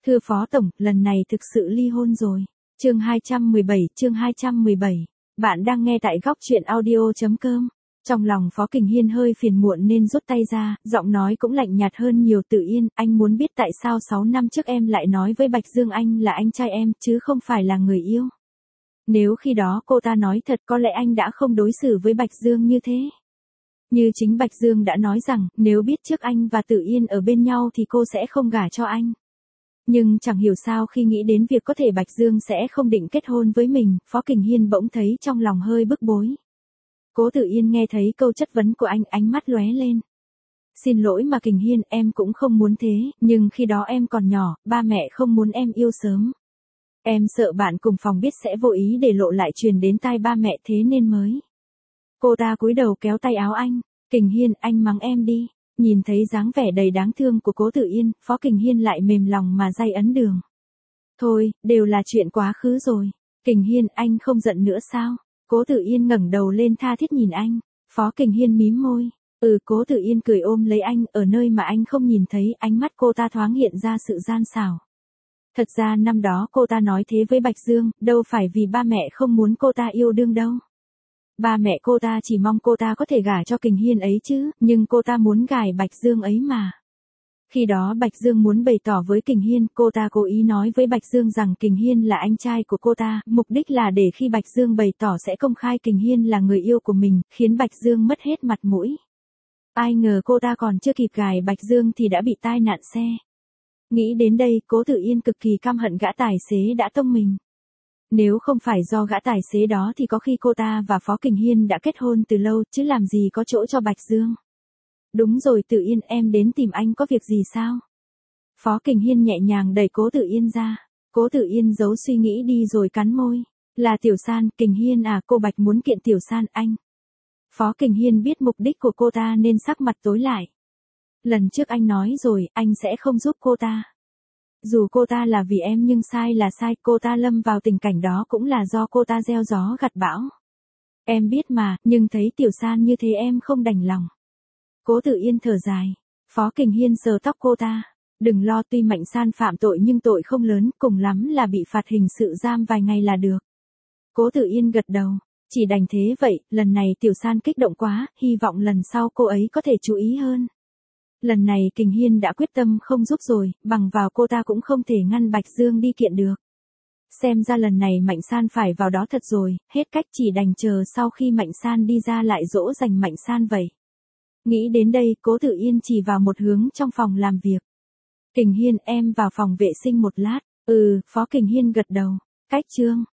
Thưa Phó Tổng, lần này thực sự ly hôn rồi. Chương 217. Bạn đang nghe tại góc truyện audio.com. Trong lòng Phó Kình Hiên hơi phiền muộn nên rút tay ra, giọng nói cũng lạnh nhạt hơn nhiều. Tự Yên, anh muốn biết tại sao 6 năm trước em lại nói với Bạch Dương anh là anh trai em, chứ không phải là người yêu. Nếu khi đó cô ta nói thật có lẽ anh đã không đối xử với Bạch Dương như thế. Như chính Bạch Dương đã nói rằng, nếu biết trước anh và Tự Yên ở bên nhau thì cô sẽ không gả cho anh. Nhưng chẳng hiểu sao khi nghĩ đến việc có thể Bạch Dương sẽ không định kết hôn với mình, Phó Kình Hiên bỗng thấy trong lòng hơi bức bối. Cố Tự Yên nghe thấy câu chất vấn của anh, ánh mắt lóe lên. Xin lỗi mà Kình Hiên, em cũng không muốn thế, nhưng khi đó em còn nhỏ, ba mẹ không muốn em yêu sớm. Em sợ bạn cùng phòng biết sẽ vô ý để lộ lại truyền đến tai ba mẹ thế nên mới. Cô ta cúi đầu kéo tay áo anh. Kình Hiên, anh mắng em đi. Nhìn thấy dáng vẻ đầy đáng thương của Cố Tự Yên, Phó Kình Hiên lại mềm lòng mà day ấn đường. Thôi, đều là chuyện quá khứ rồi. Kình Hiên, anh không giận nữa sao? Cố Tự Yên ngẩng đầu lên tha thiết nhìn anh. Phó Kình Hiên mím môi. Cố Tự Yên cười ôm lấy anh, ở nơi mà anh không nhìn thấy, ánh mắt cô ta thoáng hiện ra sự gian xảo. Thật ra năm đó cô ta nói thế với Bạch Dương, đâu phải vì ba mẹ không muốn cô ta yêu đương đâu. Ba mẹ cô ta chỉ mong cô ta có thể gả cho Kình Hiên ấy chứ, nhưng cô ta muốn gả Bạch Dương ấy mà. Khi đó Bạch Dương muốn bày tỏ với Kình Hiên, cô ta cố ý nói với Bạch Dương rằng Kình Hiên là anh trai của cô ta, mục đích là để khi Bạch Dương bày tỏ sẽ công khai Kình Hiên là người yêu của mình, khiến Bạch Dương mất hết mặt mũi. Ai ngờ cô ta còn chưa kịp gả Bạch Dương thì đã bị tai nạn xe. Nghĩ đến đây, Cố Tự Yên cực kỳ căm hận gã tài xế đã tông mình. Nếu không phải do gã tài xế đó thì có khi cô ta và Phó Kình Hiên đã kết hôn từ lâu, chứ làm gì có chỗ cho Bạch Dương. Đúng rồi Tự Yên, em đến tìm anh có việc gì sao? Phó Kình Hiên nhẹ nhàng đẩy Cố Tự Yên ra. Cố Tự Yên giấu suy nghĩ đi rồi cắn môi. Là Tiểu San, Kình Hiên à, cô Bạch muốn kiện Tiểu San anh. Phó Kình Hiên biết mục đích của cô ta nên sắc mặt tối lại. Lần trước anh nói rồi, anh sẽ không giúp cô ta. Dù cô ta là vì em nhưng sai là sai, cô ta lâm vào tình cảnh đó cũng là do cô ta gieo gió gặt bão. Em biết mà, nhưng thấy Tiểu San như thế em không đành lòng. Cố Tự Yên thở dài. Phó Kình Hiên sờ tóc cô ta. Đừng lo, tuy Mạnh San phạm tội nhưng tội không lớn, cùng lắm là bị phạt hình sự giam vài ngày là được. Cố Tự Yên gật đầu. Chỉ đành thế vậy, lần này Tiểu San kích động quá, hy vọng lần sau cô ấy có thể chú ý hơn. Lần này Kình Hiên đã quyết tâm không giúp rồi, bằng vào cô ta cũng không thể ngăn Bạch Dương đi kiện được. Xem ra lần này Mạnh San phải vào đó thật rồi, hết cách chỉ đành chờ sau khi Mạnh San đi ra lại dỗ dành Mạnh San vậy. Nghĩ đến đây, Cố Tự Yên chỉ vào một hướng trong phòng làm việc. Kình Hiên, em vào phòng vệ sinh một lát. Phó Kình Hiên gật đầu. Cách chương